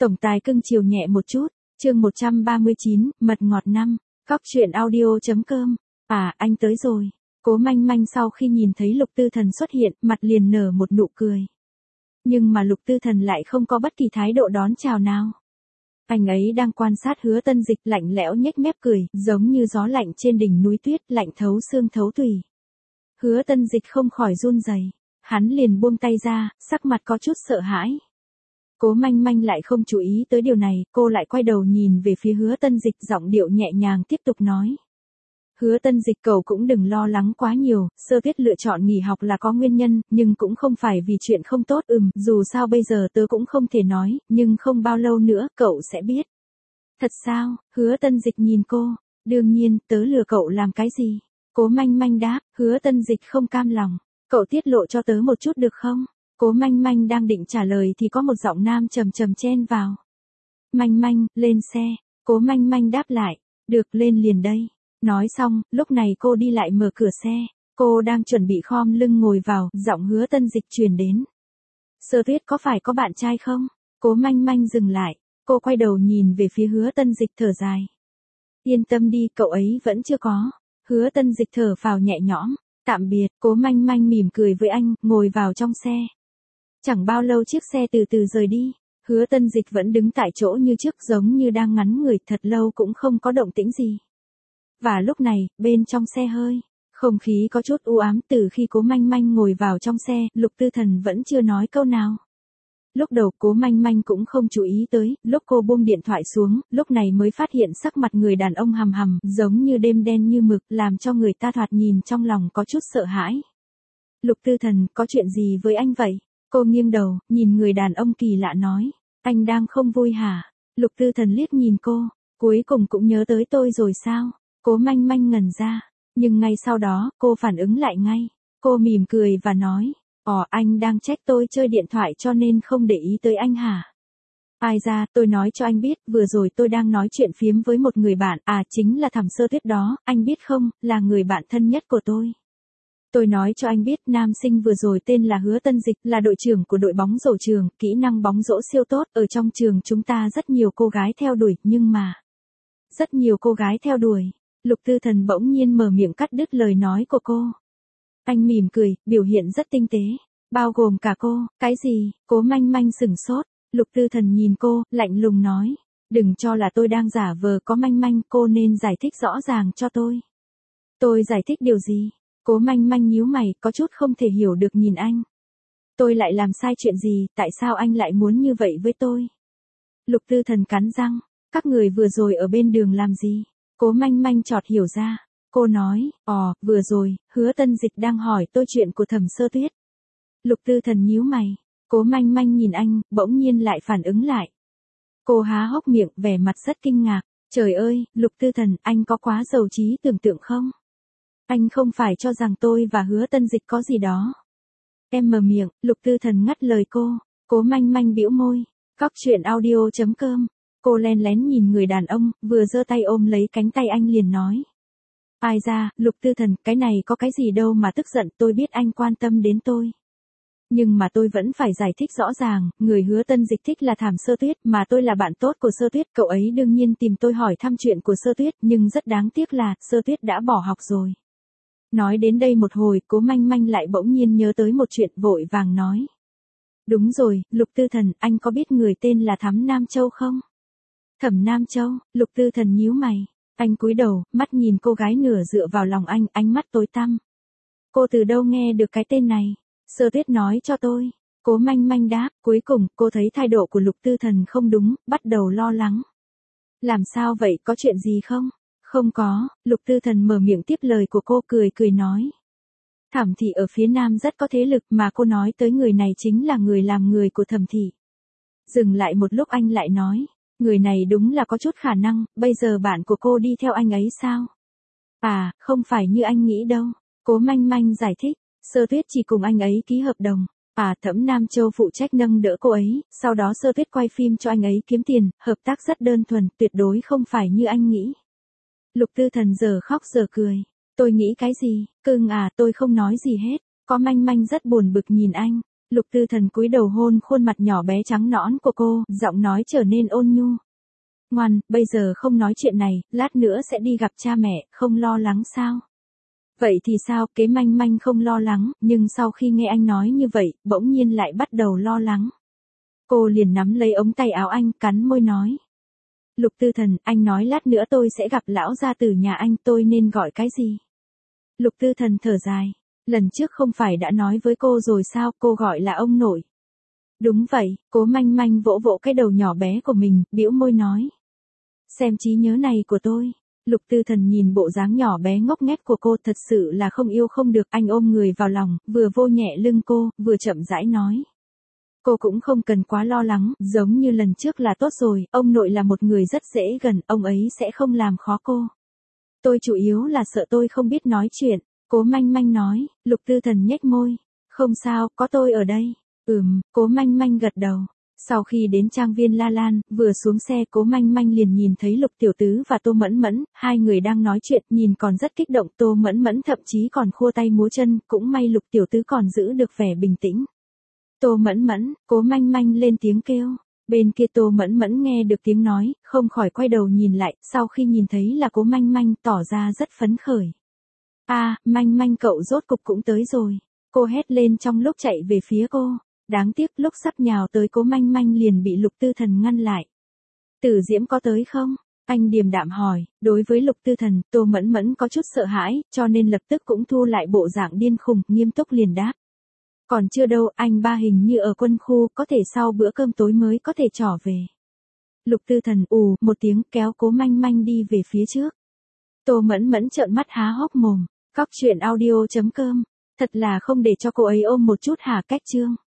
Tổng tài cưng chiều nhẹ một chút, chương 139, mật ngọt năm, Cóc truyện audio.com. À, anh tới rồi. Cố Manh Manh sau khi nhìn thấy Lục Tư Thần xuất hiện, mặt liền nở một nụ cười. Nhưng mà Lục Tư Thần lại không có bất kỳ thái độ đón chào nào. Anh ấy đang quan sát Hứa Tân Dịch, lạnh lẽo nhếch mép cười, giống như gió lạnh trên đỉnh núi tuyết, lạnh thấu xương thấu tủy. Hứa Tân Dịch không khỏi run rẩy, hắn liền buông tay ra, sắc mặt có chút sợ hãi. Cố Manh Manh lại không chú ý tới điều này, cô lại quay đầu nhìn về phía Hứa Tân Dịch, giọng điệu nhẹ nhàng tiếp tục nói. Hứa Tân Dịch, cậu cũng đừng lo lắng quá nhiều, Sơ Tuyết lựa chọn nghỉ học là có nguyên nhân, nhưng cũng không phải vì chuyện không tốt, dù sao bây giờ tớ cũng không thể nói, nhưng không bao lâu nữa, cậu sẽ biết. Thật sao? Hứa Tân Dịch nhìn cô, đương nhiên, tớ lừa cậu làm cái gì? Cố Manh Manh đáp. Hứa Tân Dịch không cam lòng, cậu tiết lộ cho tớ một chút được không? Cố Manh Manh đang định trả lời thì có một giọng nam trầm trầm chen vào. Manh Manh, lên xe. Cố Manh Manh đáp lại, được, lên liền đây. Nói xong, lúc này cô đi lại mở cửa xe. Cô đang chuẩn bị khom lưng ngồi vào, giọng Hứa Tân Dịch truyền đến. Sơ Tuyết có phải có bạn trai không? Cố Manh Manh dừng lại, cô quay đầu nhìn về phía Hứa Tân Dịch thở dài. Yên tâm đi, cậu ấy vẫn chưa có. Hứa Tân Dịch thở phào nhẹ nhõm. Tạm biệt. Cố Manh Manh mỉm cười với anh, ngồi vào trong xe. Chẳng bao lâu chiếc xe từ từ rời đi. Hứa Tân Dịch vẫn đứng tại chỗ như trước, giống như đang ngắn người, thật lâu cũng không có động tĩnh gì. Và lúc này, bên trong xe hơi, không khí có chút u ám. Từ khi Cố Manh Manh ngồi vào trong xe, Lục Tư Thần vẫn chưa nói câu nào. Lúc đầu Cố Manh Manh cũng không chú ý tới, lúc cô buông điện thoại xuống, lúc này mới phát hiện sắc mặt người đàn ông hằm hằm, giống như đêm đen như mực, làm cho người ta thoạt nhìn trong lòng có chút sợ hãi. Lục Tư Thần, có chuyện gì với anh vậy? Cô nghiêng đầu, nhìn người đàn ông kỳ lạ nói, anh đang không vui hả? Lục Tư Thần liếc nhìn cô, cuối cùng cũng nhớ tới tôi rồi sao? Cố Manh Manh ngẩn ra, nhưng ngay sau đó, cô phản ứng lại ngay. Cô mỉm cười và nói, anh đang trách tôi chơi điện thoại cho nên không để ý tới anh hả? Ai ra, tôi nói cho anh biết, vừa rồi tôi đang nói chuyện phiếm với một người bạn, chính là Thẩm Sơ Tuyết đó, anh biết không, là người bạn thân nhất của tôi. Tôi nói cho anh biết, nam sinh vừa rồi tên là Hứa Tân Dịch, là đội trưởng của đội bóng rổ trường, kỹ năng bóng rổ siêu tốt, ở trong trường chúng ta rất nhiều cô gái theo đuổi, nhưng mà... Rất nhiều cô gái theo đuổi. Lục Tư Thần bỗng nhiên mở miệng cắt đứt lời nói của cô. Anh mỉm cười, biểu hiện rất tinh tế. Bao gồm cả cô, cái gì? Cố Manh Manh sửng sốt. Lục Tư Thần nhìn cô, lạnh lùng nói. Đừng cho là tôi đang giả vờ. Có Manh Manh, cô nên giải thích rõ ràng cho tôi. Tôi giải thích điều gì? Cố Manh Manh nhíu mày, có chút không thể hiểu được nhìn anh. Tôi lại làm sai chuyện gì, tại sao anh lại muốn như vậy với tôi? Lục Tư Thần cắn răng, các người vừa rồi ở bên đường làm gì? Cố Manh Manh chợt hiểu ra. Cô nói, vừa rồi, Hứa Tân Dịch đang hỏi tôi chuyện của Thẩm Sơ Tuyết. Lục Tư Thần nhíu mày. Cố Manh Manh nhìn anh, bỗng nhiên lại phản ứng lại. Cô há hốc miệng, vẻ mặt rất kinh ngạc. Trời ơi, Lục Tư Thần, anh có quá giàu trí tưởng tượng không? Anh không phải cho rằng tôi và Hứa Tân Dịch có gì đó. Em mở miệng, Lục Tư Thần ngắt lời cô. Cố Manh Manh bĩu môi. Cóc truyện audio.com. Cô len lén nhìn người đàn ông, vừa giơ tay ôm lấy cánh tay anh liền nói. Ai ra, Lục Tư Thần, cái này có cái gì đâu mà tức giận, tôi biết anh quan tâm đến tôi. Nhưng mà tôi vẫn phải giải thích rõ ràng, người Hứa Tân Dịch thích là Thẩm Sơ Tuyết, mà tôi là bạn tốt của Sơ Tuyết, cậu ấy đương nhiên tìm tôi hỏi thăm chuyện của Sơ Tuyết, nhưng rất đáng tiếc là, Sơ Tuyết đã bỏ học rồi. Nói đến đây một hồi, Cố Manh Manh lại bỗng nhiên nhớ tới một chuyện, vội vàng nói. Đúng rồi, Lục Tư Thần, anh có biết người tên là Thẩm Nam Châu không? Thẩm Nam Châu. Lục Tư Thần nhíu mày. Anh cúi đầu, mắt nhìn cô gái nửa dựa vào lòng anh, ánh mắt tối tăm. Cô từ đâu nghe được cái tên này? Sơ Tuyết nói cho tôi. Cố Manh Manh đáp. Cuối cùng, cô thấy thái độ của Lục Tư Thần không đúng, bắt đầu lo lắng. Làm sao vậy, có chuyện gì không? Không có. Lục Tư Thần mở miệng tiếp lời của cô, cười nói. Thẩm thị ở phía Nam rất có thế lực, mà cô nói tới người này chính là người làm người của Thẩm thị. Dừng lại một lúc anh lại nói. Người này đúng là có chút khả năng, bây giờ bạn của cô đi theo anh ấy sao? Không phải như anh nghĩ đâu. Cố Manh Manh giải thích, Sơ Tuyết chỉ cùng anh ấy ký hợp đồng. Thẩm Nam Châu phụ trách nâng đỡ cô ấy, sau đó Sơ Tuyết quay phim cho anh ấy kiếm tiền, hợp tác rất đơn thuần, tuyệt đối không phải như anh nghĩ. Lục Tư Thần giờ khóc giờ cười. Tôi nghĩ cái gì? Cưng tôi không nói gì hết. Có Manh Manh rất buồn bực nhìn anh. Lục Tư Thần cúi đầu hôn khuôn mặt nhỏ bé trắng nõn của cô, giọng nói trở nên ôn nhu. Ngoan, bây giờ không nói chuyện này, lát nữa sẽ đi gặp cha mẹ, không lo lắng sao? Vậy thì sao, Kế Manh Manh không lo lắng, nhưng sau khi nghe anh nói như vậy, bỗng nhiên lại bắt đầu lo lắng. Cô liền nắm lấy ống tay áo anh, cắn môi nói. Lục Tư Thần, anh nói lát nữa tôi sẽ gặp lão gia tử nhà anh, tôi nên gọi cái gì? Lục Tư Thần thở dài. Lần trước không phải đã nói với cô rồi sao, cô gọi là ông nội. Đúng vậy, Cố Manh Manh vỗ vỗ cái đầu nhỏ bé của mình, bĩu môi nói. Xem trí nhớ này của tôi. Lục Tư Thần nhìn bộ dáng nhỏ bé ngốc nghếch của cô thật sự là không yêu không được. Anh ôm người vào lòng, vừa vô nhẹ lưng cô, vừa chậm rãi nói. Cô cũng không cần quá lo lắng, giống như lần trước là tốt rồi, ông nội là một người rất dễ gần, ông ấy sẽ không làm khó cô. Tôi chủ yếu là sợ tôi không biết nói chuyện, Cố Manh Manh nói. Lục Tư Thần nhếch môi. Không sao, có tôi ở đây. Cố Manh Manh gật đầu. Sau khi đến trang viên La Lan, vừa xuống xe Cố Manh Manh liền nhìn thấy Lục Tiểu Tứ và Tô Mẫn Mẫn, hai người đang nói chuyện, nhìn còn rất kích động, Tô Mẫn Mẫn thậm chí còn khua tay múa chân, cũng may Lục Tiểu Tứ còn giữ được vẻ bình tĩnh. Tô Mẫn Mẫn, Cố Manh Manh lên tiếng kêu. Bên kia Tô Mẫn Mẫn nghe được tiếng nói, không khỏi quay đầu nhìn lại, sau khi nhìn thấy là Cố Manh Manh, tỏ ra rất phấn khởi. Manh Manh cậu rốt cục cũng tới rồi. Cô hét lên trong lúc chạy về phía cô. Đáng tiếc lúc sắp nhào tới Cố Manh Manh liền bị Lục Tư Thần ngăn lại. Tử Diễm có tới không? Anh điềm đạm hỏi. Đối với Lục Tư Thần, Tô Mẫn Mẫn có chút sợ hãi, cho nên lập tức cũng thu lại bộ dạng điên khùng, nghiêm túc liền đáp. Còn chưa đâu, anh ba hình như ở quân khu, có thể sau bữa cơm tối mới có thể trở về. Lục Tư Thần một tiếng kéo Cố Manh Manh đi về phía trước. Tô Mẫn Mẫn trợn mắt há hốc mồm. Cóc truyện audio.com. Thật là không để cho cô ấy ôm một chút hả Cách Chương.